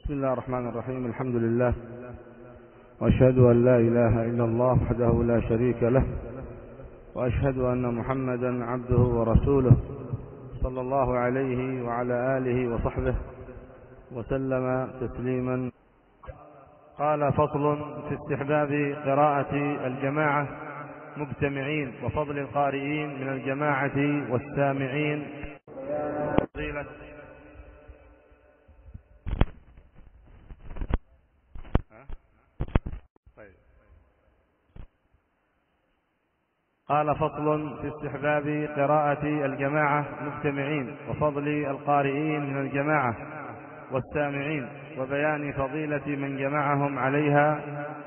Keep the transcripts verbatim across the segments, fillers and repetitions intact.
بسم الله الرحمن الرحيم. الحمد لله، وأشهد أن لا إله إلا الله وحده لا شريك له، وأشهد أن محمدا عبده ورسوله صلى الله عليه وعلى آله وصحبه وسلم تسليما. قال: فصل في استحباب قراءة الجماعة مجتمعين وفضل القارئين من الجماعة والسامعين. فضيلة قال: فصل في استحباب قراءة الجماعة مجتمعين وفضل القارئين من الجماعة والسامعين، وبيان فضيلة من جمعهم عليها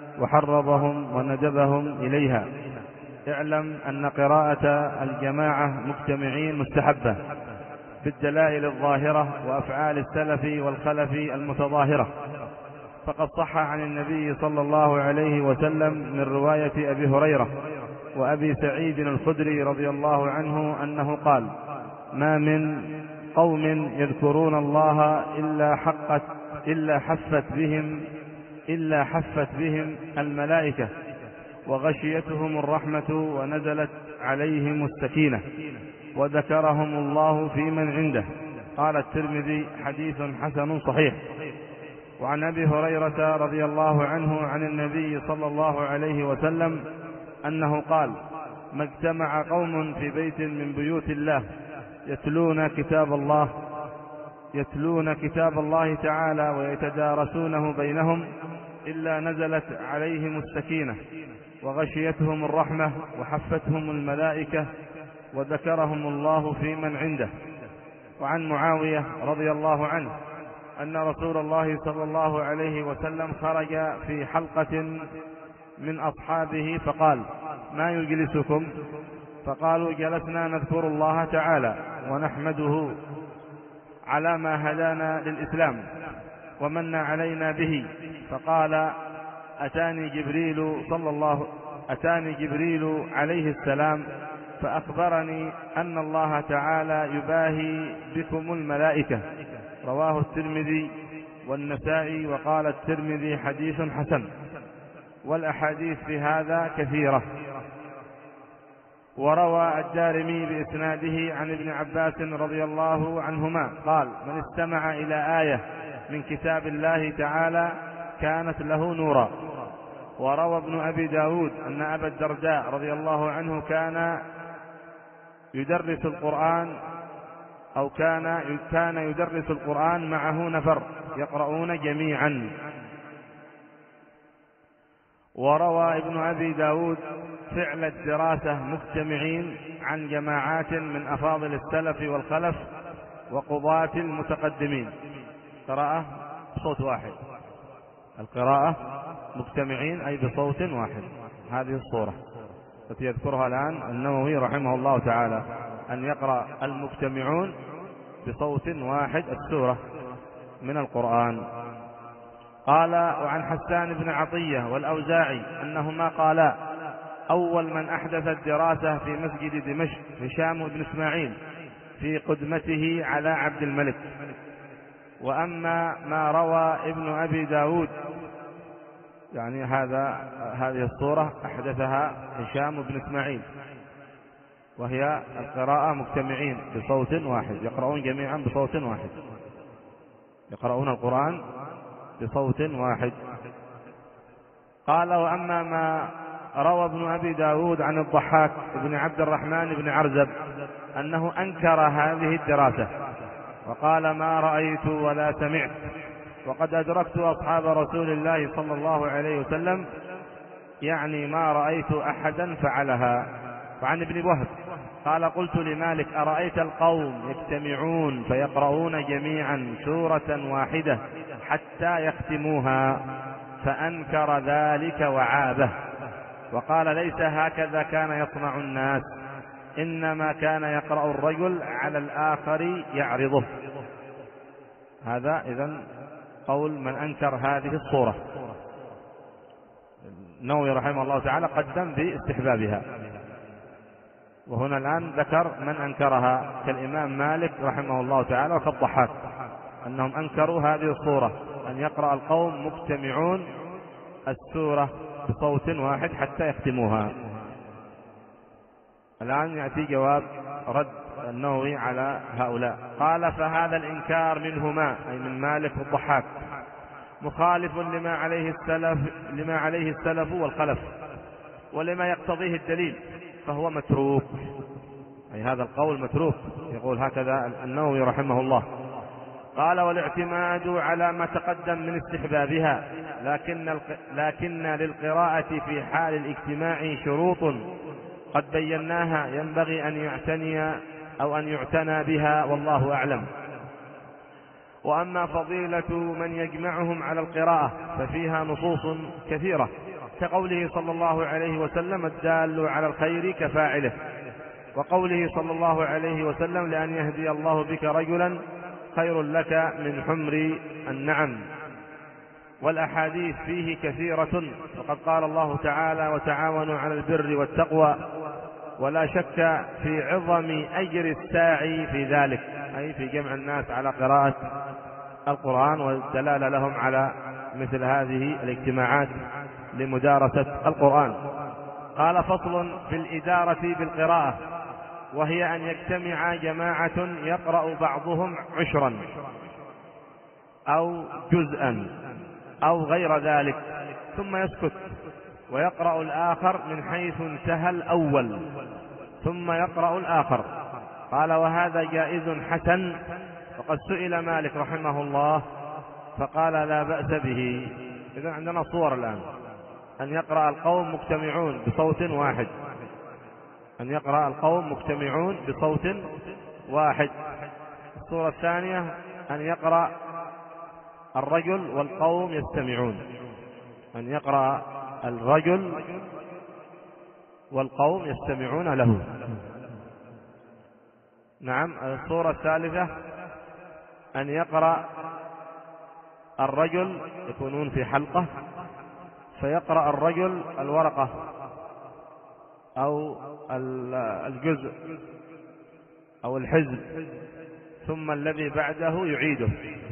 وحرضهم وندبهم إليها. اعلم أن قراءة الجماعة مجتمعين مستحبة بالدلائل الظاهرة وأفعال السلف والخلف المتظاهرة، فقد صح عن النبي صلى الله عليه وسلم من رواية أبي هريرة وأبي سعيد الخدري رضي الله عنه أنه قال: ما من قوم يذكرون الله إلا حقت إلا حفت بهم إلا حفت بهم الملائكة وغشيتهم الرحمة ونزلت عليهم السكينة وذكرهم الله في من عنده. قال الترمذي: حديث حسن صحيح. وعن أبي هريرة رضي الله عنه عن النبي صلى الله عليه وسلم أنه قال: ما اجتمع قوم في بيت من بيوت الله يتلون كتاب الله يتلون كتاب الله تعالى ويتدارسونه بينهم إلا نزلت عليهم السكينة وغشيتهم الرحمة وحفتهم الملائكة وذكرهم الله في من عنده. وعن معاوية رضي الله عنه أن رسول الله صلى الله عليه وسلم خرج في حلقة من أصحابه فقال: ما يجلسكم؟ فقالوا: جلسنا نذكر الله تعالى ونحمده على ما هدانا للإسلام ومن علينا به. فقال: أتاني جبريل صلى الله أتاني جبريل عليه السلام فأخبرني أن الله تعالى يباهي بكم الملائكة. رواه الترمذي والنسائي. وقال الترمذي: حديث حسن. والأحاديث في هذا كثيرة. وروى الدارمي بإسناده عن ابن عباس رضي الله عنهما قال: من استمع إلى آية من كتاب الله تعالى كانت له نورا. وروى ابن أبي داود أن أبا الدرداء رضي الله عنه كان يدرس القرآن أو كان كان يدرس القرآن معه نفر يقرؤون جميعا. وروى ابن أبي داود فعل الدراسة مجتمعين عن جماعات من أفاضل السلف والخلف وقضاة المتقدمين. قراءة بصوت واحد. القراءة مجتمعين أي بصوت واحد. هذه الصورة التي يذكرها الآن النووي رحمه الله تعالى، أن يقرأ المجتمعون بصوت واحد السورة من القرآن. قال: وعن حسان بن عطية والأوزاعي أنهما قالا: أول من أحدث الدراسة في مسجد دمشق هشام بن إسماعيل في قدمته على عبد الملك. وأما ما روى ابن أبي داود، يعني هذا هذه الصورة أحدثها هشام بن إسماعيل، وهي القراءة مجتمعين بصوت واحد، يقرؤون جميعا بصوت واحد، يقرؤون القرآن بصوت واحد. قال: وأما ما روى ابن أبي داود عن الضحاك بن عبد الرحمن بن عرزب أنه أنكر هذه الدراسة وقال: ما رأيت ولا سمعت، وقد أدركت أصحاب رسول الله صلى الله عليه وسلم، يعني ما رأيت أحدا فعلها. وعن ابن وهب قال: قلت لمالك: أرأيت القوم يجتمعون فيقرؤون جميعا سورة واحدة حتى يختموها؟ فأنكر ذلك وعابه، وقال: ليس هكذا كان يصنع الناس، إنما كان يقرأ الرجل على الآخر يعرضه. هذا إذن قول من أنكر هذه الصورة. النووي رحمه الله تعالى قدم باستحبابها، وهنا الآن ذكر من أنكرها كالإمام مالك رحمه الله تعالى وكالضحاك، أنهم أنكروا هذه الصورة، أن يقرأ القوم مجتمعون السورة بصوت واحد حتى يختموها. الآن يأتي جواب رد النووي على هؤلاء. قال: فهذا الإنكار منهما، أي من مالك والضحاك، مخالف لما عليه السلف لما عليه السلف والخلف ولما يقتضيه الدليل، فهو متروك. أي هذا القول متروك، يقول هكذا النووي رحمه الله. قال: والاعتماد على ما تقدم من استحبابها، لكن لكن للقراءة في حال الاجتماع شروط قد بيناها ينبغي أن يعتني أو أن يعتنى بها، والله أعلم. وأما فضيلة من يجمعهم على القراءة ففيها نصوص كثيرة، كقوله صلى الله عليه وسلم: الدال على الخير كفاعله، وقوله صلى الله عليه وسلم: لأن يهدي الله بك رجلا خير لك من حمر النعم. والأحاديث فيه كثيرة، وقد قال الله تعالى: وتعاونوا على البر والتقوى، ولا شك في عظم أجر الساعي في ذلك، أي في جمع الناس على قراءة القرآن والدلالة لهم على مثل هذه الاجتماعات لمدارسة القرآن. قال: فصل في الإدارة بالقراءة، وهي أن يجتمع جماعة يقرأ بعضهم عشرا أو جزءا أو غير ذلك، ثم يسكت ويقرأ الآخر من حيث انتهى الأول، ثم يقرأ الآخر. قال: وهذا جائز حسن، وقد سئل مالك رحمه الله فقال: لا بأس به. إذن عندنا صور الآن: أن يقرأ القوم مجتمعون بصوت واحد، أن يقرأ القوم مجتمعون بصوت واحد. الصورة الثانية: أن يقرأ الرجل والقوم يستمعون، أن يقرأ الرجل والقوم يستمعون له. نعم. الصورة الثالثة: أن يقرأ الرجل، يكونون في حلقة، فيقرأ الرجل الورقة أو الجزء أو الحزب، ثم الذي بعده يعيده،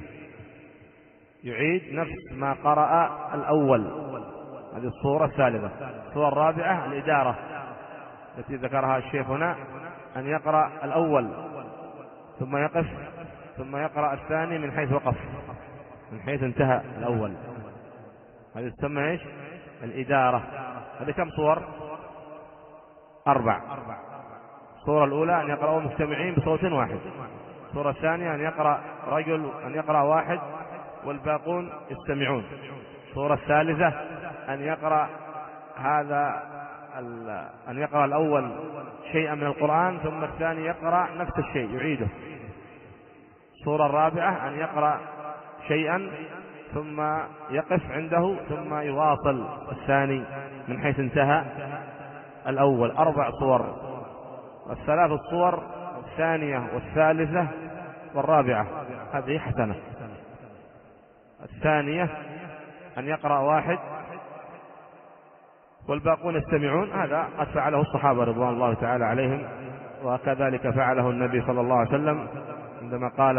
يعيد نفس ما قرأ الأول. هذه الصورة الثالثة. الصورة الرابعة: الإدارة التي ذكرها الشيخ هنا، أن يقرأ الأول ثم يقف، ثم يقرأ الثاني من حيث وقف، من حيث انتهى الأول. هذه تسمى ايش؟ الإدارة. هذه كم صور؟ أربع. الصورة الأولى: أن يقرأوا مجتمعين بصوت واحد. الصورة الثانية: أن يقرأ رجل، أن يقرأ واحد والباقون يستمعون. الصورة الثالثة: أن يقرأ هذا أن يقرأ الأول شيئا من القرآن، ثم الثاني يقرأ نفس الشيء يعيده. الصورة الرابعة: أن يقرأ شيئا ثم يقف عنده ثم يواصل الثاني من حيث انتهى الأول. أربع صور. الثلاث الصور الثانية والثالثة والرابعة هذه حسنة. الثانية: أن يقرأ واحد والباقون يستمعون، هذا قد فعله الصحابة رضوان الله تعالى عليهم، وكذلك فعله النبي صلى الله عليه وسلم عندما قال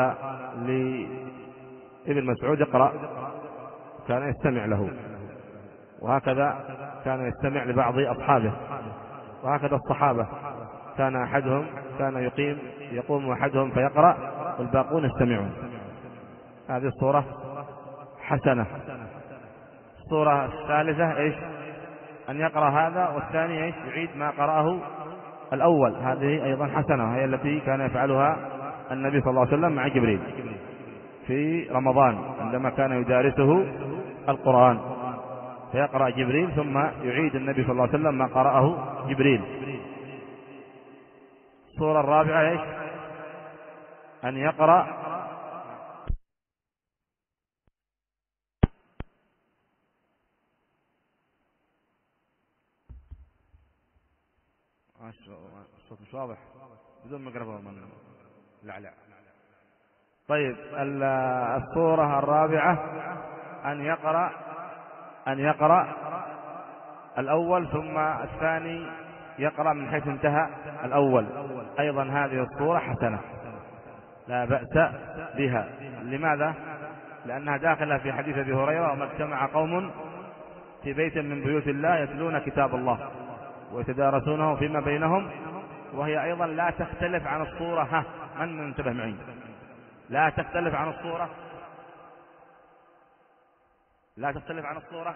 لابن مسعود: اقرأ، كان يستمع له، وهكذا كان يستمع لبعض أصحابه، وهكذا الصحابة كان أحدهم كان يقيم يقوم أحدهم فيقرأ والباقون يستمعون. هذه الصورة حسنة. الصورة الثالثة إيش؟ أن يقرأ هذا والثاني إيش؟ يعيد ما قرأه الأول. هذه أيضا حسنة، هي التي كان يفعلها النبي صلى الله عليه وسلم مع جبريل في رمضان عندما كان يدارسه القرآن، فيقرأ جبريل ثم يعيد النبي صلى الله عليه وسلم ما قرأه جبريل. الصورة الرابعة إيش؟ أن يقرأ الصوت مش واضح بدون ميكروفون. لا لا. طيب، الصورة الرابعة: أن يقرأ أن يقرأ الأول ثم الثاني يقرأ من حيث انتهى الأول. أيضا هذه الصورة حسنة لا بأس بها. لماذا؟ لأنها داخلة في حديث أبي هريرة: وما اجتمع قوم في بيت من بيوت الله يتلون كتاب الله ويتدارسونه فيما بينهم. وهي أيضا لا تختلف عن الصورة. ها من منتبه معي؟ لا تختلف عن الصورة، لا تختلف عن الصورة.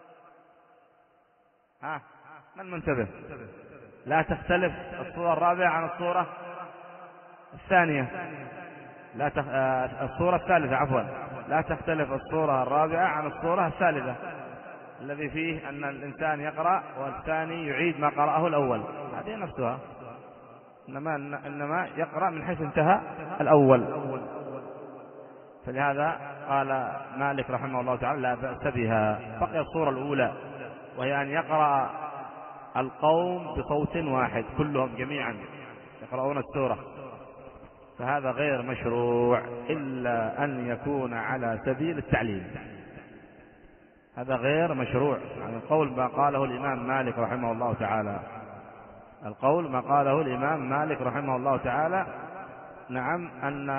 ها من منتبه؟ لا تختلف الصورة الرابعة عن الصورة الثانية. لا تخ... آه... الصورة الثالثة عفوا لا تختلف الصورة الرابعة عن الصورة الثالثة، الذي فيه أن الإنسان يقرأ والثاني يعيد ما قرأه الأول. هذه نفسها، إنما إنما يقرأ من حيث انتهى الأول. فلهذا قال مالك رحمه الله تعالى: لا بأس بها. بقي الصورة الأولى، وهي أن يقرأ القوم بصوت واحد كلهم جميعا يقرؤون السورة، فهذا غير مشروع إلا أن يكون على سبيل التعليم. هذا غير مشروع. يعني القول ما قاله الإمام مالك رحمه الله تعالى، القول ما قاله الإمام مالك رحمه الله تعالى، نعم، أن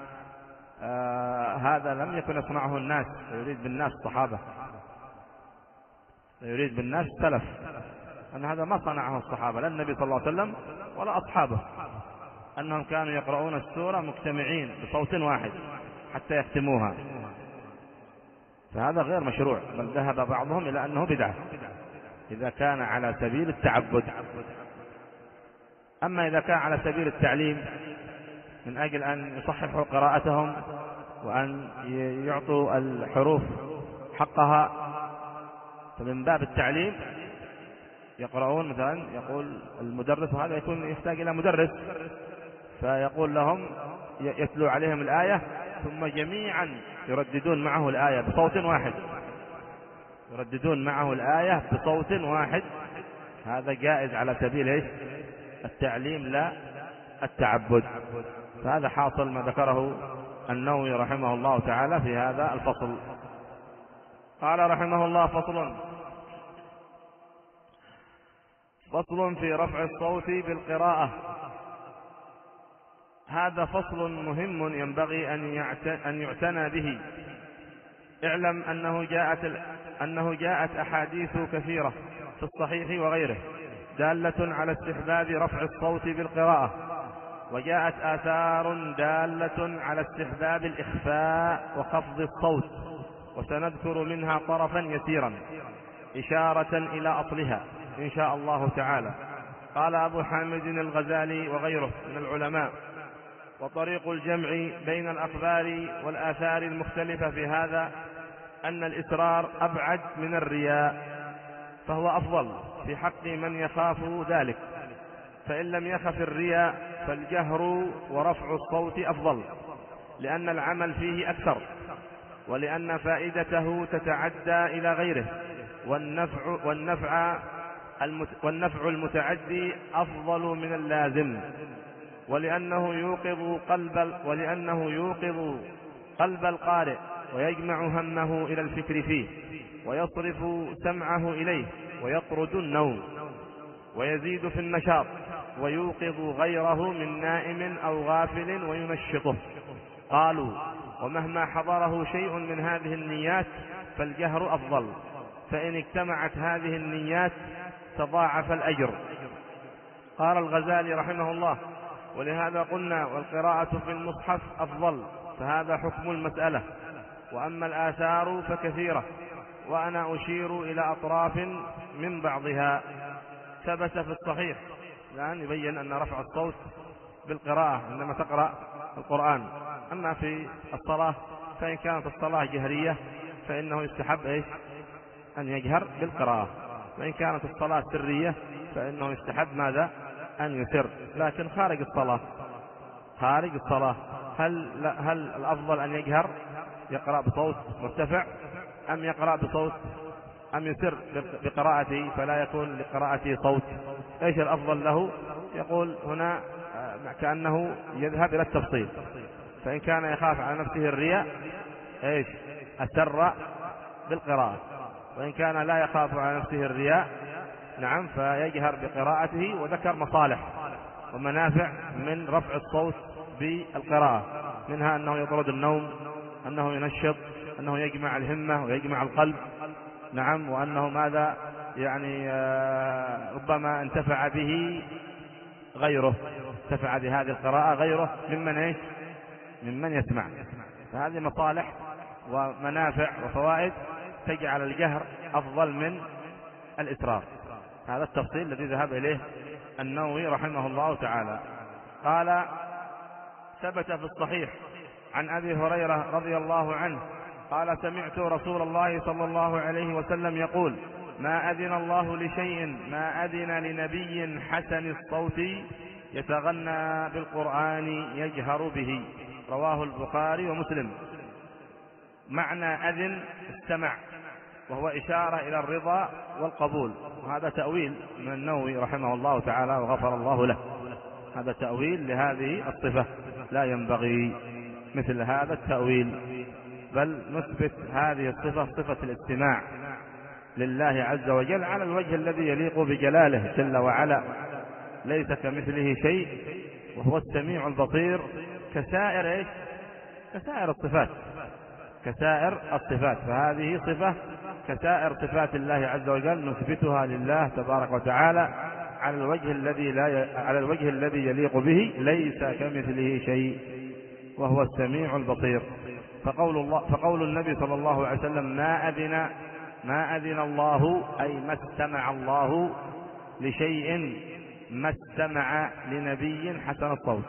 آه هذا لم يكن يصنعه الناس، يريد بالناس الصحابة، يريد بالناس السلف، أن هذا ما صنعه الصحابة، لا النبي صلى الله عليه وسلم ولا أصحابه، أنهم كانوا يقرؤون السورة مجتمعين بصوت واحد حتى يختموها. فهذا غير مشروع، بل ذهب بعضهم إلى أنه بدعة إذا كان على سبيل التعبد. أما إذا كان على سبيل التعليم من أجل أن يصححوا قراءتهم وأن يعطوا الحروف حقها، فمن باب التعليم يقرؤون مثلا، يقول المدرس، وهذا يكون يحتاج إلى مدرس، فيقول لهم يتلو عليهم الآية ثم جميعا يرددون معه الآية بصوت واحد، يرددون معه الآية بصوت واحد. هذا جائز على سبيل إيش؟ التعليم لا التعبد. فهذا حاصل ما ذكره النووي رحمه الله تعالى في هذا الفصل. قال رحمه الله: فصل فصل في رفع الصوت بالقراءة. هذا فصل مهم ينبغي أن يعتنى به. اعلم أنه جاءت, أنه جاءت أحاديث كثيرة في الصحيح وغيره دالة على استحباب رفع الصوت بالقراءة، وجاءت آثار دالة على استحباب الإخفاء وخفض الصوت، وسنذكر منها طرفا يسيرا إشارة إلى أصلها إن شاء الله تعالى. قال أبو حامد الغزالي وغيره من العلماء: وطريق الجمع بين الأخبار والآثار المختلفة في هذا أن الإسرار أبعد من الرياء، فهو أفضل في حق من يخاف ذلك، فإن لم يخف الرياء فالجهر ورفع الصوت أفضل، لأن العمل فيه أكثر، ولأن فائدته تتعدى إلى غيره، والنفع, والنفع, والنفع المتعدي أفضل من اللازم، ولأنه يوقظ قلب ولأنه يوقظ قلب القارئ ويجمع همه إلى الفكر فيه، ويصرف سمعه إليه، ويطرد النوم، ويزيد في النشاط، ويوقظ غيره من نائم أو غافل وينشطه. قالوا: ومهما حضره شيء من هذه النيات فالجهر أفضل، فإن اجتمعت هذه النيات تضاعف الأجر. قال الغزالي رحمه الله: ولهذا قلنا والقراءة في المصحف أفضل، فهذا حكم المسألة. وأما الآثار فكثيرة، وأنا أشير إلى أطراف من بعضها. ثبت في الصحيح الآن يبين أن رفع الصوت بالقراءة عندما تقرأ القرآن. أما في الصلاة فإن كانت الصلاة جهرية فإنه يستحب إيش؟ أن يجهر بالقراءة، وإن كانت الصلاة سرية فإنه يستحب ماذا؟ أن يسر. لكن خارج الصلاة خارج الصلاة هل, هل الأفضل أن يجهر يقرأ بصوت مرتفع، أم يقرأ بصوت أم يسر بقراءته فلا يكون لقراءته صوت؟ إيش الأفضل له؟ يقول هنا كأنه يذهب إلى التفصيل. فإن كان يخاف على نفسه الرياء إيش؟ أسر بالقراءة، وإن كان لا يخاف على نفسه الرياء نعم فيجهر بقراءته. وذكر مصالح ومنافع من رفع الصوت بالقراءة، منها أنه يطرد النوم، أنه ينشط، أنه يجمع الهمة ويجمع القلب. نعم، وأنه ماذا يعني ربما انتفع به غيره، انتفع بهذه القراءة غيره ممن ايش ممن يسمع. فهذه مصالح ومنافع وفوائد تجعل الجهر أفضل من الإسراف. هذا التفصيل الذي ذهب إليه النووي رحمه الله تعالى. قال: ثبت في الصحيح عن أبي هريرة رضي الله عنه قال: سمعت رسول الله صلى الله عليه وسلم يقول: ما أذن الله لشيء ما أذن لنبي حسن الصوت يتغنى بالقرآن يجهر به. رواه البخاري ومسلم. معنى أذن استمع، وهو إشارة إلى الرضا والقبول. وهذا تأويل من النووي رحمه الله تعالى وغفر الله له. هذا تأويل لهذه الصفة، لا ينبغي مثل هذا التأويل، بل نثبت هذه الصفة، صفة الاستماع لله عز وجل على الوجه الذي يليق بجلاله جل وعلا، ليس كمثله شيء وهو السميع البصير، كسائر ايش كسائر الصفات كسائر الصفات فهذه صفة كسائر صفات الله عز وجل نثبتها لله تبارك وتعالى على الوجه الذي لا ي... على الوجه الذي يليق به، ليس كمثله شيء وهو السميع البصير. فقول الله فقول النبي صلى الله عليه وسلم: ما أذن ما أذن الله، أي ما استمع الله لشيء، ما استمع لنبي حسن الصوت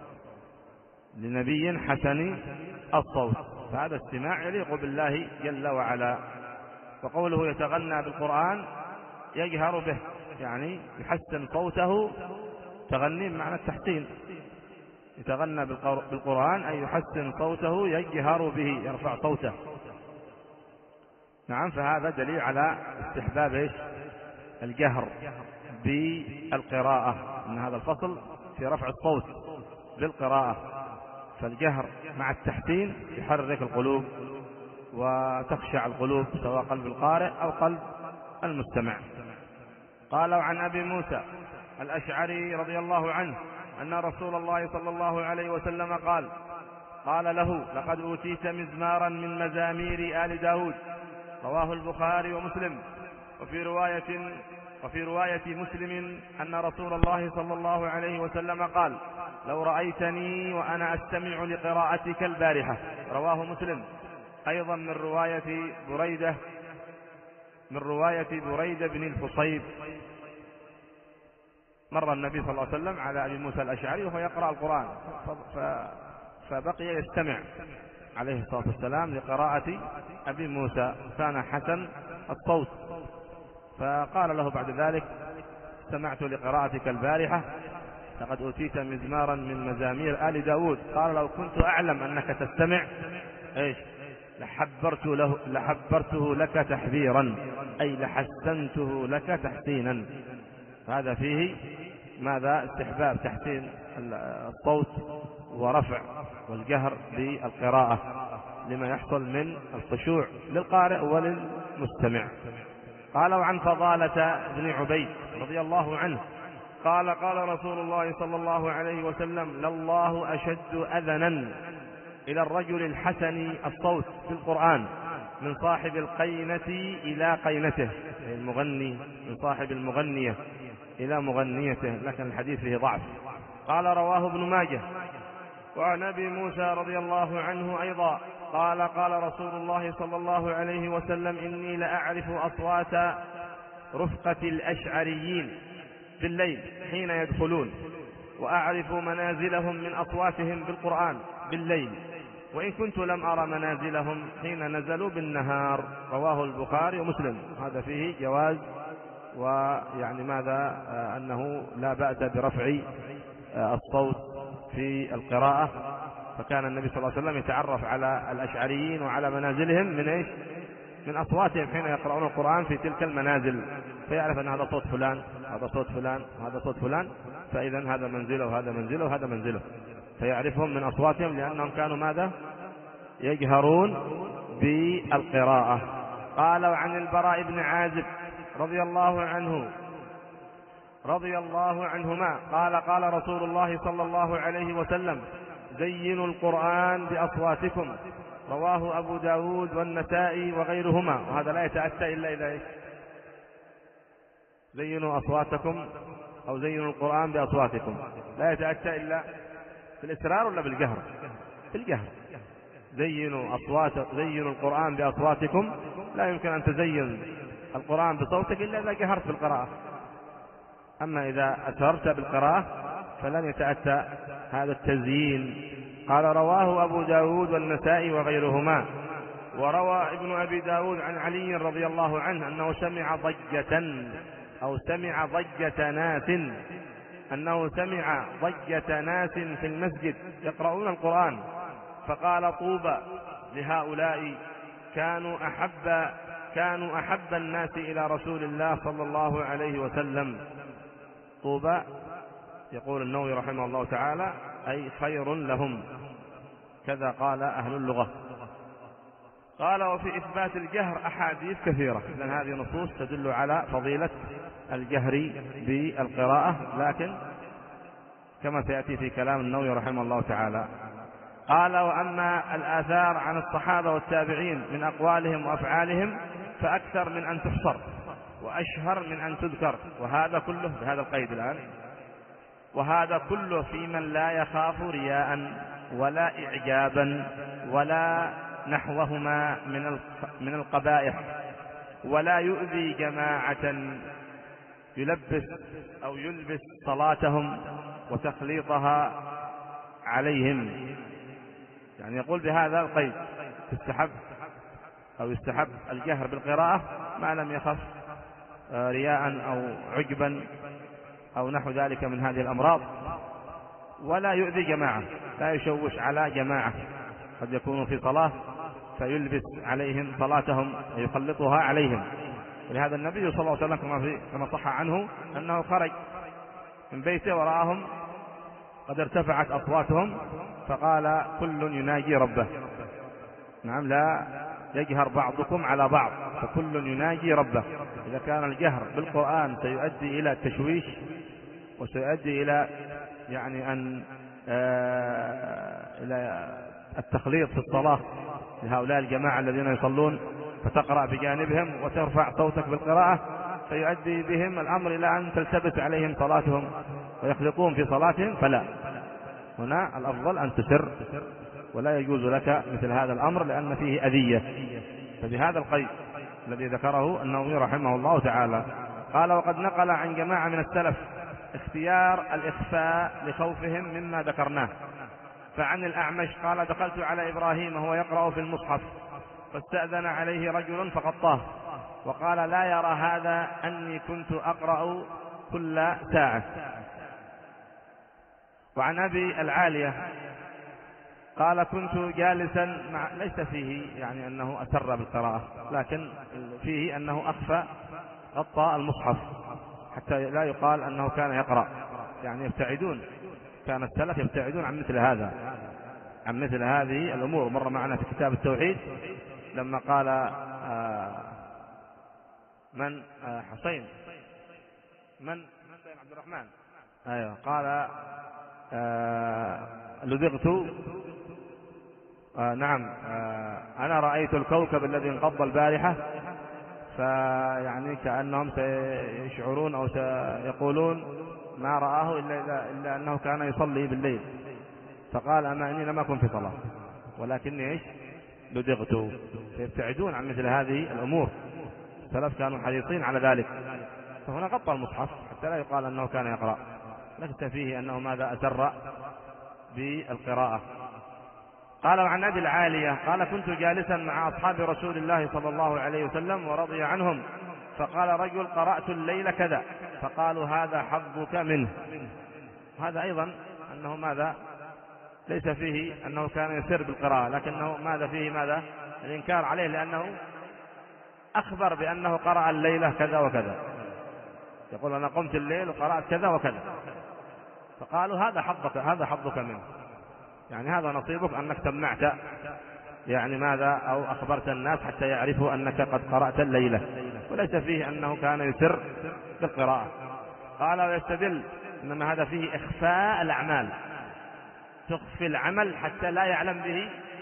لنبي حسن الصوت فهذا استماع يليق بالله جل وعلا. وقوله يتغنى بالقرآن يجهر به، يعني يحسن صوته، تغني بمعنى التحسين، يتغنى بالقرآن أي يحسن صوته، يجهر به، يرفع صوته. نعم، فهذا دليل على استحباب ايش الجهر بالقراءة، ان هذا الفصل في رفع الصوت بالقراءة. فالجهر مع التحسين يحرك القلوب وتخشع القلوب، سواء قلب القارئ أو قلب المستمع. قال: عن أبي موسى الأشعري رضي الله عنه أن رسول الله صلى الله عليه وسلم قال قال له: لقد أوتيت مزمارا من مزامير آل داود. رواه البخاري ومسلم. وفي رواية وفي رواية مسلم أن رسول الله صلى الله عليه وسلم قال: لو رأيتني وأنا أستمع لقراءتك البارحة. رواه مسلم. أيضا من رواية بريدة من رواية بريدة بن الحصيب، مر النبي صلى الله عليه وسلم على أبي موسى الأشعري وهو يقرأ القرآن، فبقي يستمع عليه الصلاة والسلام لقراءة أبي موسى، كان حسن الصوت. فقال له بعد ذلك: استمعت لقراءتك البارحة، لقد أوتيت مزمارا من مزامير آل داود. قال: لو كنت أعلم أنك تستمع إيش لحبرت له لحبرته لك تحبيرا، أي لحسنته لك تحسينا. هذا فيه ماذا استحباب تحسين الصوت ورفع والجهر بالقراءة لما يحصل من الخشوع للقارئ وللمستمع. قالوا عن فضالة بن عبيد رضي الله عنه قال: قال رسول الله صلى الله عليه وسلم: لله أشد أذنا إلى الرجل الحسن الصوت في القرآن من صاحب القينة إلى قينته، المغني، من صاحب المغنية إلى مغنيته، لكن الحديث فيه ضعف. قال: رواه ابن ماجه. وعن أبي موسى رضي الله عنه أيضا قال: قال رسول الله صلى الله عليه وسلم: إني لأعرف أصوات رفقة الأشعريين بالليل حين يدخلون، وأعرف منازلهم من أصواتهم بالقرآن بالليل، وإن كنت لم أرى منازلهم حين نزلوا بالنهار. رواه البخاري ومسلم. هذا فيه جواز، ويعني ماذا أنه لا بأس برفع الصوت في القراءة. فكان النبي صلى الله عليه وسلم يتعرف على الأشعريين وعلى منازلهم من إيش من أصواتهم حين يقرؤون القرآن في تلك المنازل، فيعرف أن هذا صوت فلان، هذا صوت فلان، وهذا صوت فلان، فإذا هذا منزله وهذا منزله وهذا منزله، فيعرفهم من أصواتهم لأنهم كانوا ماذا يجهرون بالقراءة. قالوا عن البراء بن عازب رضي الله عنه رضي الله عنهما قال: قال رسول الله صلى الله عليه وسلم: زينوا القرآن بأصواتكم. رواه أبو داود والنسائي وغيرهما، وهذا لا يتأتى إلا إذا زينوا أصواتكم أو زينوا القرآن بأصواتكم، لا يتأتى إلا في الإسرار ولا بالجهر؟ بالجهر. زينوا أصوات زينوا القرآن بأصواتكم، لا يمكن أن تزين القرآن بصوتك إلا إذا جهرت بالقراءة. أما إذا أسررت بالقراءة فلن يتأتى هذا التزيين. قال رواه أبو داود والنسائي وغيرهما. وروى ابن أبي داود عن علي رضي الله عنه أنه سمع ضجة أو سمع ضجة ناس أنه سمع ضجة ناس في المسجد يقرؤون القرآن، فقال طوبى لهؤلاء كانوا أحب كانوا أحب الناس إلى رسول الله صلى الله عليه وسلم. طوبى يقول النووي رحمه الله تعالى أي خير لهم، كذا قال أهل اللغة. قال وفي إثبات الجهر أحاديث كثيرة، لأن هذه نصوص تدل على فضيلة الجهر بالقراءة، لكن كما سيأتي في كلام النووي رحمه الله تعالى. قال وأما الآثار عن الصحابة والتابعين من أقوالهم وأفعالهم فأكثر من أن تحصر وأشهر من أن تذكر، وهذا كله بهذا القيد الآن، وهذا كله في من لا يخاف رياء ولا إعجابا ولا نحوهما من من القبائح، ولا يؤذي جماعة يلبس أو يلبس صلاتهم وتخليطها عليهم. يعني يقول بهذا القيد تستحب أو يستحب الجهر بالقراءة ما لم يخف رياء أو عجبا أو نحو ذلك من هذه الأمراض، ولا يؤذي جماعة، لا يشوش على جماعة قد يكونوا في صلاة فيلبس عليهم صلاتهم ويخلطها عليهم. ولهذا النبي صلى الله عليه وسلم كما, في كما صح عنه أنه خرج من بيته ورآهم قد ارتفعت أصواتهم فقال كل يناجي ربه. نعم، لا يجهر بعضكم على بعض، فكل يناجي ربه. إذا كان الجهر بالقرآن سيؤدي إلى التشويش وسيؤدي إلى يعني أن آه إلى التخليط في الصلاة لهؤلاء الجماعة الذين يصلون، فتقرأ بجانبهم وترفع صوتك بالقراءة، فيؤدي بهم الأمر إلى أن تلتبس عليهم صلاتهم ويخلطون في صلاتهم، فلا، هنا الأفضل أن تسر، ولا يجوز لك مثل هذا الأمر لأن فيه أذية. فبهذا القيد الذي ذكره النووي رحمه الله تعالى. قال وقد نقل عن جماعة من السلف اختيار الإخفاء لخوفهم مما ذكرناه. فعن الأعمش قال دخلت على إبراهيم وهو يقرأ في المصحف فاستأذن عليه رجل فغطاه وقال لا يرى هذا أني كنت أقرأ كل ساعة. وعن أبي العالية قال كنت جالسا مع، ليس فيه يعني أنه أسر بالقراءة، لكن فيه أنه أخفى غطى المصحف حتى لا يقال أنه كان يقرأ، يعني يبتعدون، كان السلف يبتعدون عن مثل هذا، عن مثل هذه الأمور. مر معنا في كتاب التوحيد لما قال آه من آه حسين من حسين عبد الرحمن أيوة قال آه لذغت آه نعم آه أنا رأيت الكوكب الذي انقض البارحة، فيعني كأنهم سيشعرون أو سيقولون ما رآه إلا, إلا, إلا أنه كان يصلي بالليل، فقال أما إني لم أكن في صلاة ولكني إيش لدغت. فيبتعدون عن مثل هذه الأمور، السلف كانوا حريصين على ذلك. فهنا غطى المصحف حتى لا يقال أنه كان يقرأ، لكن فيه أنه ماذا أسر بالقراءة. قال وعن أبي العالية قال كنت جالسا مع أصحاب رسول الله صلى الله عليه وسلم ورضي عنهم، فقال رجل قرأت الليل كذا، فقالوا هذا حظك منه. هذا أيضا أنه ماذا ليس فيه أنه كان يسر بالقراءة، لكنه ماذا فيه ماذا الإنكار عليه، لأنه أخبر بأنه قرأ الليلة كذا وكذا، يقول أنا قمت الليل وقرأت كذا وكذا، فقالوا هذا حظك هذا حظك منه، يعني هذا نصيبك أنك سمعت يعني ماذا أو أخبرت الناس حتى يعرفوا أنك قد قرأت الليلة، وليس فيه أنه كان يسر بالقراءة. قال ويستدل إنما هذا فيه إخفاء الأعمال، تخفي العمل حتى لا يعلم به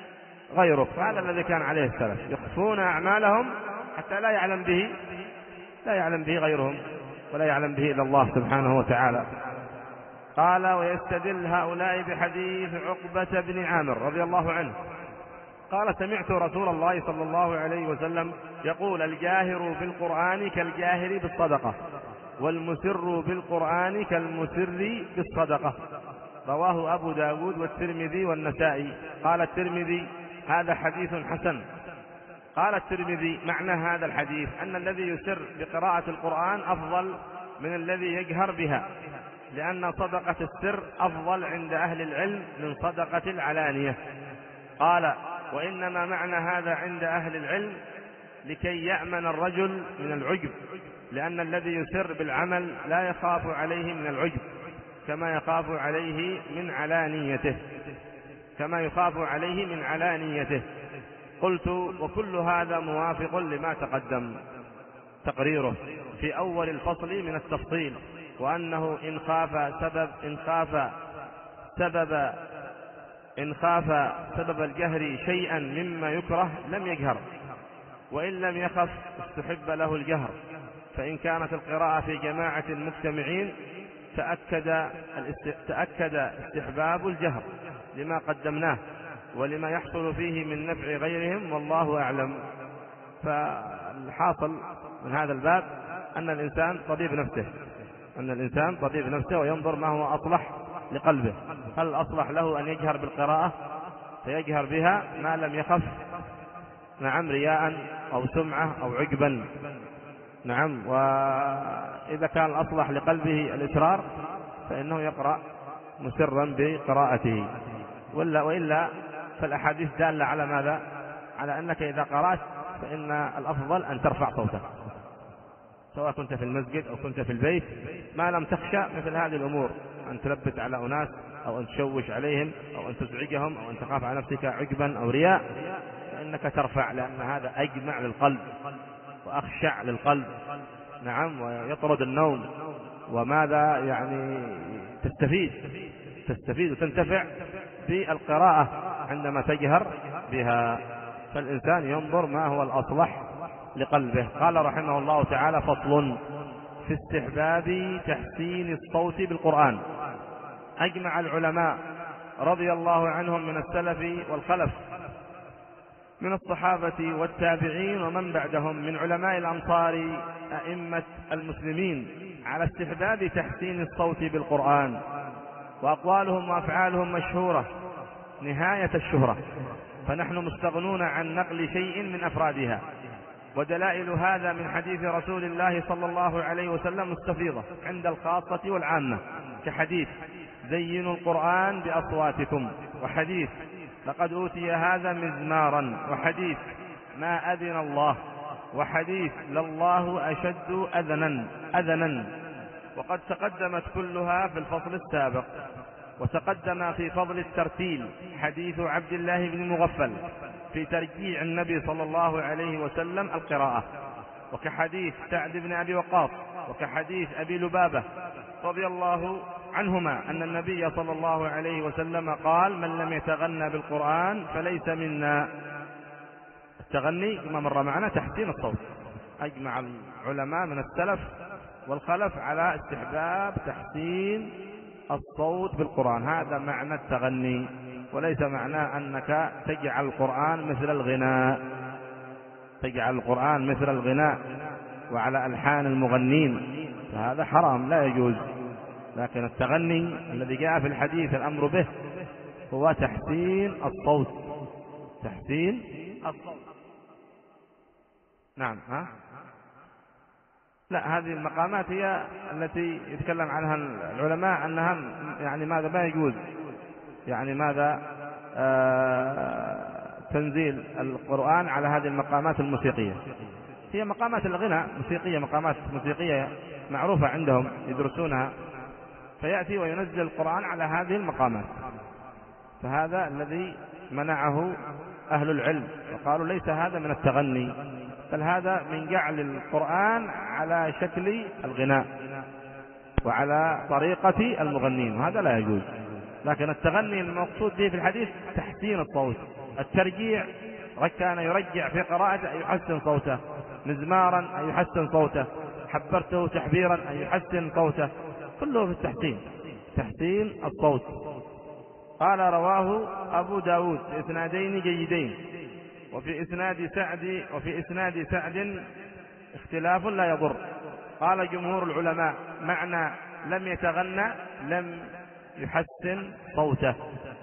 غيرك. فهذا الذي كان عليه السلف، يخفون أعمالهم حتى لا يعلم به لا يعلم به غيرهم ولا يعلم به إلا الله سبحانه وتعالى. قال: ويستدل هؤلاء بحديث عقبة بن عامر رضي الله عنه قال: سمعت رسول الله صلى الله عليه وسلم يقول: الجاهر بالقرآن كالجاهر بالصدقة، والمسر بالقرآن كالمسر بالصدقة. رواه أبو داود والترمذي والنسائي. قال الترمذي: هذا حديث حسن. قال الترمذي: معنى هذا الحديث أن الذي يسر بقراءة القرآن أفضل من الذي يجهر بها، لأن صدقة السر أفضل عند أهل العلم من صدقة العلانية. قال: وإنما معنى هذا عند أهل العلم لكي يأمن الرجل من العجب، لأن الذي يسر بالعمل لا يخاف عليه من العجب كما يخاف عليه من علانيته كما يخاف عليه من علانيته. قلت: وكل هذا موافق لما تقدم تقريره في أول الفصل من التفصيل، وأنه إن خاف سبب إن خاف سبب إن خاف سبب الجهر شيئا مما يكره لم يجهر، وإن لم يخف استحب له الجهر. فإن كانت القراءة في جماعة مجتمعين تأكد تأكد استحباب الجهر لما قدمناه ولما يحصل فيه من نفع غيرهم، والله أعلم. فالحاصل من هذا الباب أن الإنسان طبيب نفسه أن الإنسان طبيب نفسه وينظر ما هو أصلح لقلبه. هل الأصلح له أن يجهر بالقراءة فيجهر بها ما لم يخف نعم رياء أو سمعة أو عجبا، نعم. وإذا كان الأصلح لقلبه الإسرار فإنه يقرأ مسرا بقراءته، ولا وإلا فالأحاديث دالة على ماذا؟ على أنك إذا قرأت فإن الأفضل أن ترفع صوتك، سواء كنت في المسجد أو كنت في البيت، ما لم تخشى مثل هذه الأمور أن تلبس على أناس أو أن تشوش عليهم أو أن تزعجهم أو أن تخاف على نفسك عجبا أو رياء، فإنك ترفع، لأن هذا أجمع للقلب وأخشع للقلب، نعم، ويطرد النوم. وماذا يعني تستفيد تستفيد وتنتفع بالقراءة عندما تجهر بها. فالإنسان ينظر ما هو الأصلح لقلبه. قال رحمه الله تعالى: فصل في استحباب تحسين الصوت بالقرآن. أجمع العلماء رضي الله عنهم من السلف والخلف من الصحابة والتابعين ومن بعدهم من علماء الأمصار أئمة المسلمين على استحباب تحسين الصوت بالقرآن، وأقوالهم وأفعالهم مشهورة نهاية الشهرة، فنحن مستغنون عن نقل شيء من أفرادها. ودلائل هذا من حديث رسول الله صلى الله عليه وسلم مستفيضة عند الخاصة والعامة، كحديث: زينوا القرآن بأصواتكم، وحديث: لقد أوتي هذا مزمارا، وحديث: ما أذن الله، وحديث: لله أشد أذنا أذنا وقد تقدمت كلها في الفصل السابق. وتقدم في فضل الترتيل حديث عبد الله بن مغفل في ترجيع النبي صلى الله عليه وسلم القراءة، وكحديث سعد بن أبي وقاص، وكحديث أبي لبابة رضي الله عنهما أن النبي صلى الله عليه وسلم قال: من لم يتغنى بالقرآن فليس منا. التغني كما مر معنا تحسين الصوت. أجمع العلماء من السلف والخلف على استحباب تحسين الصوت بالقرآن. هذا معنى التغني، وليس معناه أنك تجعل القرآن مثل الغناء تجعل القرآن مثل الغناء وعلى ألحان المغنين، فهذا حرام لا يجوز. لكن التغني الذي جاء في الحديث الأمر به هو تحسين الصوت تحسين الصوت نعم. ها؟ لا، هذه المقامات هي التي يتكلم عنها العلماء أنها يعني ماذا ما يجوز، يعني ماذا آه تنزيل القرآن على هذه المقامات الموسيقية. هي مقامات الغناء موسيقية، مقامات موسيقية معروفة عندهم يدرسونها، فيأتي وينزل القرآن على هذه المقامات. فهذا الذي منعه أهل العلم وقالوا ليس هذا من التغني، بل هذا من جعل القرآن على شكل الغناء وعلى طريقة المغنين، وهذا لا يجوز. لكن التغني المقصود به في الحديث تحسين الصوت، الترجيع كان يرجع في قراءته أن يحسن صوته، مزمارا أن يحسن صوته، حبرته تحبيرا أن يحسن صوته، كله في التحسين، تحسين الصوت. قال رواه أبو داود بإسنادين جيدين. وفي إسناد سعد وفي إسناد سعد اختلاف لا يضر. قال جمهور العلماء معنى لم يتغنى لم يحسن صوته.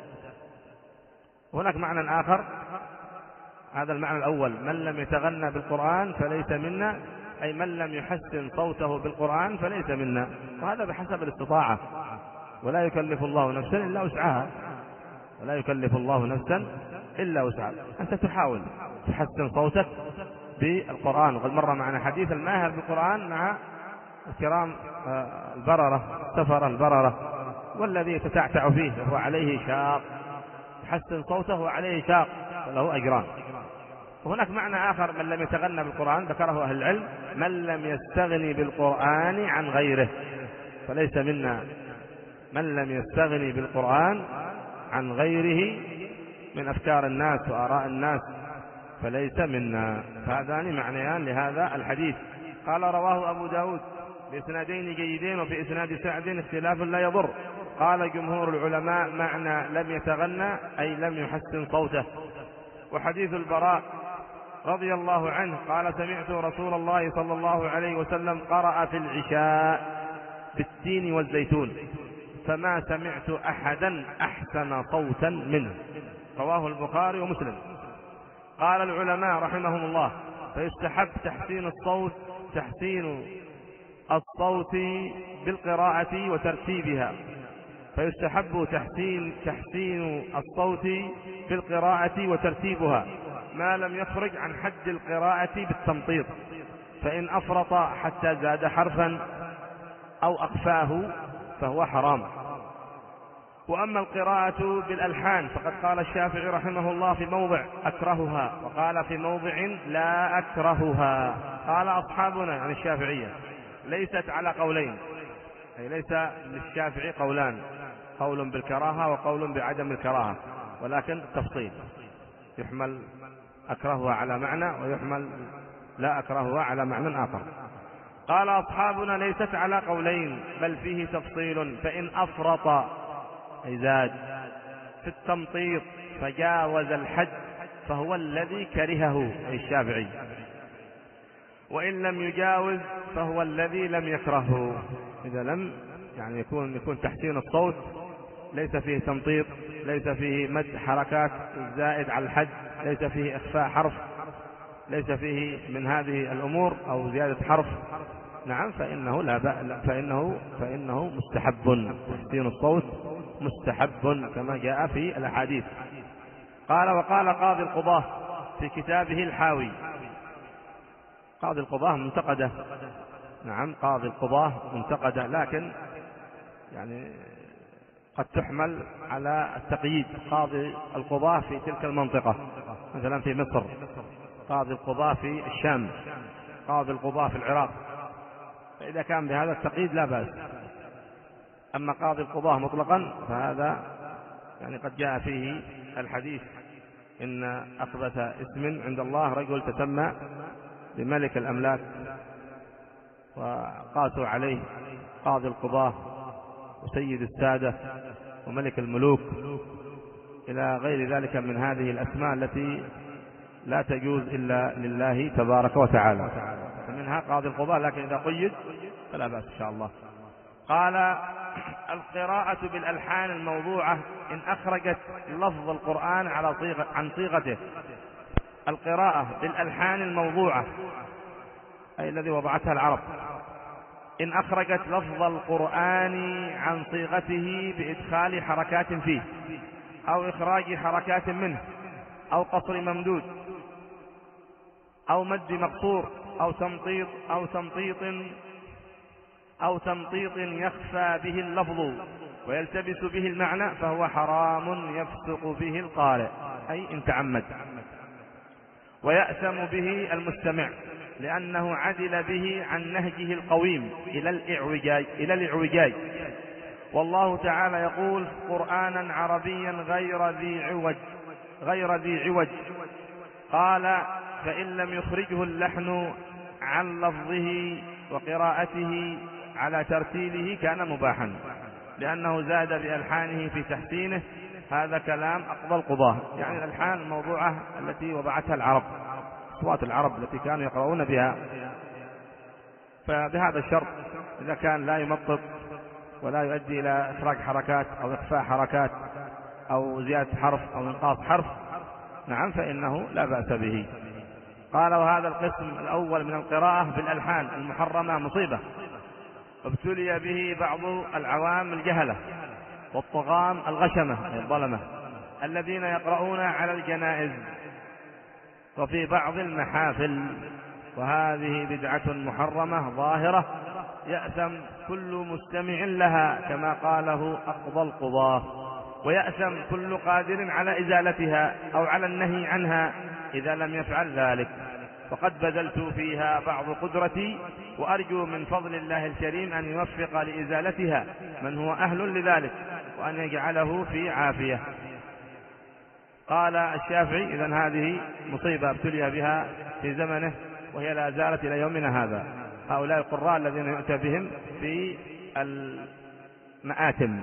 هناك معنى آخر، هذا المعنى الأول، من لم يتغنى بالقرآن فليس منا، أي من لم يحسن صوته بالقرآن فليس منا، وهذا بحسب الاستطاعة، ولا يكلف الله نفسا إلا وسعها، ولا يكلف الله نفسا إلا وسعها. أنت تحاول تحسن صوتك بالقرآن، وقد مر معنا حديث الماهر بالقرآن مع الكرام البررة السفر البررة، والذي يتتعتع فيه وهو عليه شاق، يحسن صوته وعليه شاق فله أجران. وهناك معنى آخر، من لم يتغنى بالقرآن ذكره أهل العلم، من لم يستغني بالقرآن عن غيره فليس منا، من لم يستغني بالقرآن عن غيره من أفكار الناس وآراء الناس فليس منا. فهذان معنيان لهذا الحديث. قال رواه أبو داود بإسنادين جيدين. وفي إسناد سعد اختلاف لا يضر. قال جمهور العلماء معنى لم يتغنى أي لم يحسن صوته. وحديث البراء رضي الله عنه قال سمعت رسول الله صلى الله عليه وسلم قرأ في العشاء بالتين والزيتون فما سمعت أحدا أحسن صوتا منه. رواه البخاري ومسلم. قال العلماء رحمهم الله فيستحب تحسين الصوت تحسين الصوت بالقراءة وترتيبها فيستحب تحسين تحسين الصوت بالقراءة وترتيبها ما لم يخرج عن حد القراءة بالتمطيط، فإن أفرط حتى زاد حرفا أو أخفاه فهو حرام. وأما القراءة بالألحان فقد قال الشافعي رحمه الله في موضع أكرهها، وقال في موضع لا أكرهها. قال أصحابنا عن الشافعية ليست على قولين، أي ليس للشافعي قولان، قول بالكراهة وقول بعدم الكراهة، ولكن تفصيل، يحمل أكرهها على معنى ويحمل لا أكرهها على معنى آخر. قال أصحابنا ليست على قولين بل فيه تفصيل، فإن أفرط أي زاد في التمطيط فجاوز الحد فهو الذي كرهه أي الشافعي، وإن لم يجاوز فهو الذي لم يكرهه. إذا لم يعني يكون يكون تحسين الصوت ليس فيه تمطيط، ليس فيه مد حركات زائد على الحد، ليس فيه إخفاء حرف، ليس فيه من هذه الأمور أو زيادة حرف، نعم، فإنه لا بأس، فإنه فإنه مستحب، تحسين الصوت مستحب كما جاء في الأحاديث. قال وقال قاضي القضاة في كتابه الحاوي، قاضي القضاة منتقدة، نعم قاضي القضاة منتقدة، لكن يعني قد تحمل على التقييد، قاضي القضاة في تلك المنطقة، مثلا في مصر، قاضي القضاة في الشام، قاضي القضاة في العراق، فإذا كان بهذا التقييد لا بأس. أما قاضي القضاة مطلقا فهذا يعني قد جاء فيه الحديث إن أخبث اسم عند الله رجل تسمى بملك الأملاك، وقاسوا عليه قاضي القضاة وسيد السادة وملك الملوك إلى غير ذلك من هذه الأسماء التي لا تجوز إلا لله تبارك وتعالى، فمنها قاضي القضاة، لكن إذا قيد فلا بأس إن شاء الله. قال القراءة بالألحان الموضوعة إن أخرجت لفظ القرآن على صيغة عن صيغته. القراءة بالألحان الموضوعة أي الذي وضعتها العرب، إن أخرجت لفظ القرآن عن صيغته بإدخال حركات فيه أو إخراج حركات منه أو قصر ممدود أو مد مقصور أو تمطيط أو تمطيط أو تمطيط يخفى به اللفظ ويلتبس به المعنى فهو حرام يفسق به القارئ، أي إن تعمد، ويأثم به المستمع لأنه عدل به عن نهجه القويم إلى الإعوجاج إلى الإعوجاج والله تعالى يقول قرآنا عربيا غير ذي عوج غير ذي عوج. قال فإن لم يخرجه اللحن عن لفظه وقراءته على ترتيله كان مباحا، لأنه زاد بألحانه في تحسينه. هذا كلام أقضى القضاة، يعني الألحان الموضوعة التي وضعتها العرب، أصوات العرب التي كانوا يقرؤون بها. فبهذا الشرط إذا كان لا يمطط ولا يؤدي إلى إخراج حركات أو إخفاء حركات أو زيادة حرف أو إنقاص حرف، نعم، فإنه لا بأس به. قال وهذا القسم الأول من القراءة بالألحان المحرمة مصيبة، ابتلي به بعض العوام الجهلة والطغام الغشمة الظلمة الذين يقرؤون على الجنائز وفي بعض المحافل، وهذه بدعة محرمة ظاهرة يأثم كل مستمع لها كما قاله أقضى القضاة، ويأثم كل قادر على إزالتها أو على النهي عنها إذا لم يفعل ذلك. وقد بذلت فيها بعض قدرتي، وأرجو من فضل الله الكريم أن يوفق لإزالتها من هو أهل لذلك وأن يجعله في عافية. قال الشافعي إذن هذه مصيبة ابتلي بها في زمنه وهي لا زالت إلى يومنا هذا. هؤلاء القراء الذين يؤتى بهم في المآتم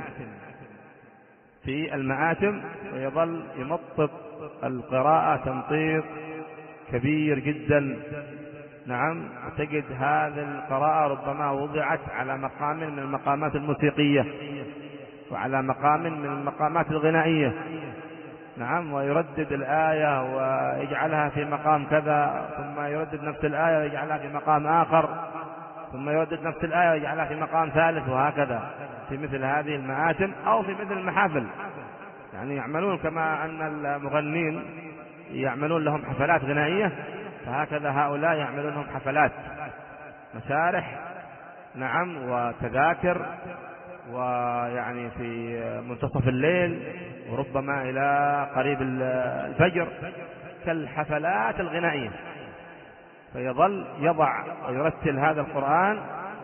في المآتم ويظل يمطط القراءة تمطيط كبير جدا، نعم، وتجد هذه القراءة ربما وضعت على مقام من المقامات الموسيقية وعلى مقام من المقامات الغنائية، نعم، ويردد الآية ويجعلها في مقام كذا، ثم يردد نفس الآية ويجعلها في مقام آخر، ثم يردد نفس الآية ويجعلها في مقام ثالث، وهكذا في مثل هذه المآتم أو في مثل المحافل. يعني يعملون كما أن المغنين يعملون لهم حفلات غنائية، فهكذا هؤلاء يعملون لهم حفلات مسارح، نعم، وتذاكر، ويعني في منتصف الليل وربما إلى قريب الفجر كالحفلات الغنائية. فيظل يضع ويرتل هذا القرآن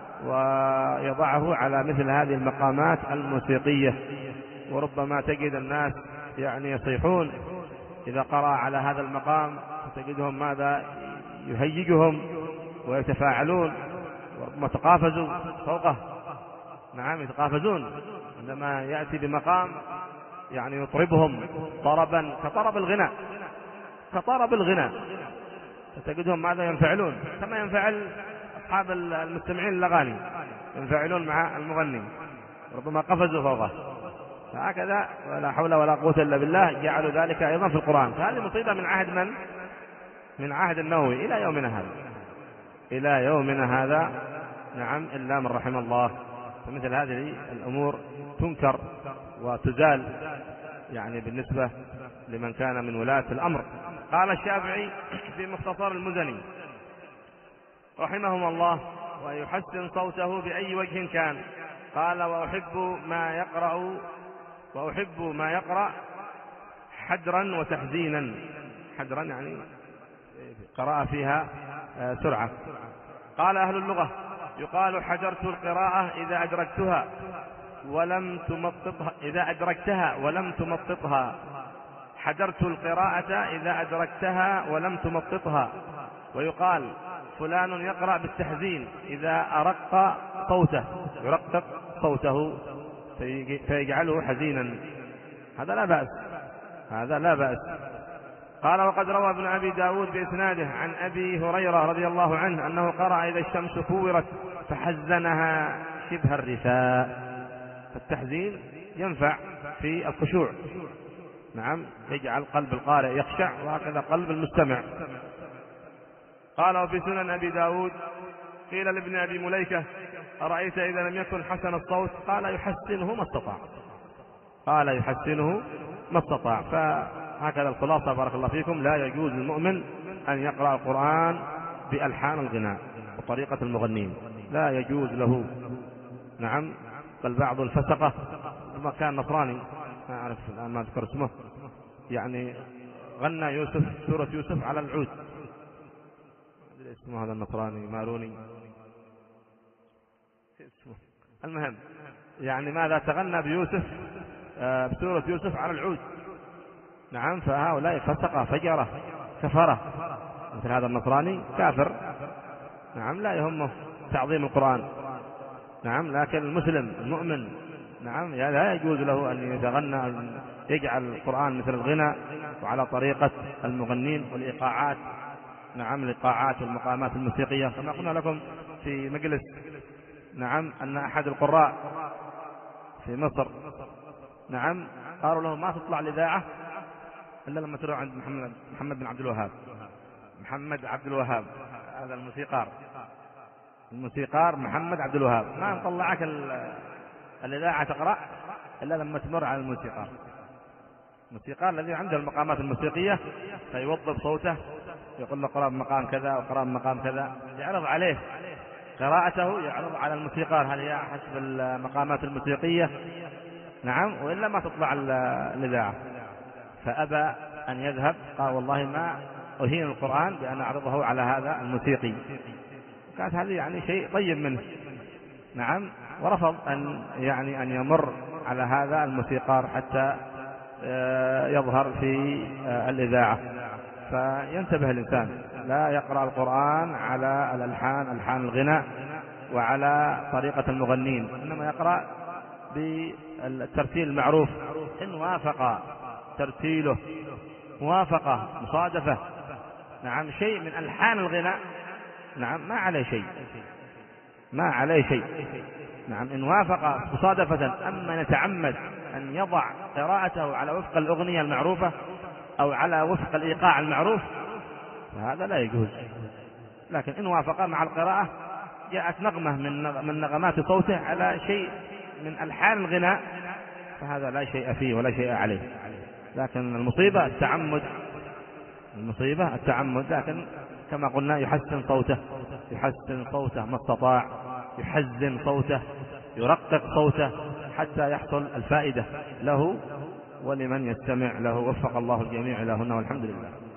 ويضعه على مثل هذه المقامات الموسيقية، وربما تجد الناس يعني يصيحون إذا قرأ على هذا المقام، تجدهم ماذا يهيجهم ويتفاعلون، وربما تقافزوا فوقه، نعم، يتقافزون عندما يأتي بمقام يعني يطربهم طربا كطرب الغناء كطرب الغناء فتجدهم ماذا ينفعلون كما ينفعل أصحاب المستمعين الأغاني، ينفعلون مع المغني، ربما قفزوا فوقه. فهكذا ولا حول ولا قوة إلا بالله جعلوا ذلك أيضا في القرآن. فهذه مصيبة من عهد من؟ من عهد النووي إلى يومنا هذا إلى يومنا هذا نعم، إلا من رحم الله. فمثل هذه الأمور تنكر وتزال يعني بالنسبة لمن كان من ولاة الأمر. قال الشافعي في مختصر المزني رحمهم الله: ويحسن صوته بأي وجه كان. قال: وأحب ما يقرأ وأحب ما يقرأ حدرا وتحزينا. حدرا يعني قراءة فيها سرعة. قال أهل اللغة: يقال حجرت القراءة إذا أدركتها ولم تمططها إذا أدركتها ولم تمططها حجرت القراءة إذا أدركتها ولم تمططها. ويقال فلان يقرأ بالتحزين إذا أرق صوته، يرقق صوته فيجعله حزينا. هذا لا بأس هذا لا بأس قال: وقد روى ابن أبي داود بإسناده عن أبي هريرة رضي الله عنه أنه قرأ إذا الشمس كورت فحزنها شبه الرثاء. فالتحزين ينفع في الخشوع، نعم، يجعل قلب القارئ يخشع وهكذا قلب المستمع. قال: وفي سنن أبي داود قيل لابن أبي مليكة: أرأيت إذا لم يكن حسن الصوت؟ قال: يحسنه ما استطاع قال يحسنه ما استطاع. فهكذا الخلاصة بارك الله فيكم: لا يجوز للمؤمن أن يقرأ القرآن بألحان الغناء وطريقة المغنين، لا يجوز له، نعم. بل بعض الفسقة لما كان نصراني ما أعرف الآن ما أذكر اسمه، يعني غنى يوسف سورة يوسف على العود، اسمه هذا النصراني ماروني اسمه، المهم يعني ماذا تغنى بيوسف بسورة يوسف على العود، نعم، فهؤلاء فسقة فجرة كفرة، مثل هذا النصراني كافر، نعم، لا يهمه تعظيم القرآن، نعم، لكن المسلم المؤمن، نعم، لا يجوز له أن يتغنى، أن يجعل القرآن مثل الغنى وعلى طريقة المغنين والإيقاعات، نعم، الإيقاعات والمقامات الموسيقية. كما قلنا لكم في مجلس، نعم، أن أحد القراء في مصر، نعم، قالوا له ما تطلع الإذاعة إلا لما تروح عند محمد محمد بن عبد الوهاب. محمد عبد الوهاب هذا الموسيقار، الموسيقار محمد عبد الوهاب، ما نطلعك الإذاعة تقرأ إلا لما تمر على الموسيقار. الموسيقار الذي عنده المقامات الموسيقية فيوظف صوته، يقول له قرأ بمقام كذا وقرأ بمقام كذا، يعرض عليه قراءته، يعرض على الموسيقار هل هي حسب المقامات الموسيقية، نعم، وإلا ما تطلع الإذاعة. فأبى أن يذهب، قال والله ما أهين القرآن بأن أعرضه على هذا الموسيقي. كانت هذه يعني شيء طيب منه، نعم، ورفض أن يعني أن يمر على هذا الموسيقار حتى يظهر في الإذاعة. فينتبه الإنسان، لا يقرأ القرآن على الألحان، ألحان الغناء وعلى طريقة المغنين، إنما يقرأ بالترتيل المعروف، إن وافق ترتيله موافقة مصادفة، نعم، شيء من ألحان الغناء، نعم، ما عليه شيء، ما عليه شيء، نعم، إن وافق مصادفة. أما نتعمد أن يضع قراءته على وفق الأغنية المعروفة أو على وفق الإيقاع المعروف فهذا لا يجوز. لكن إن وافق مع القراءة، جاءت نغمة من نغمات صوته على شيء من ألحان الغناء، فهذا لا شيء فيه ولا شيء عليه. لكن المصيبة التعمد، المصيبة التعمد. لكن كما قلنا يحسن صوته، يحسن صوته ما استطاع، يحزن صوته، يرقق صوته حتى يحصل الفائدة له ولمن يستمع له. وفق الله الجميع لهن والحمد لله.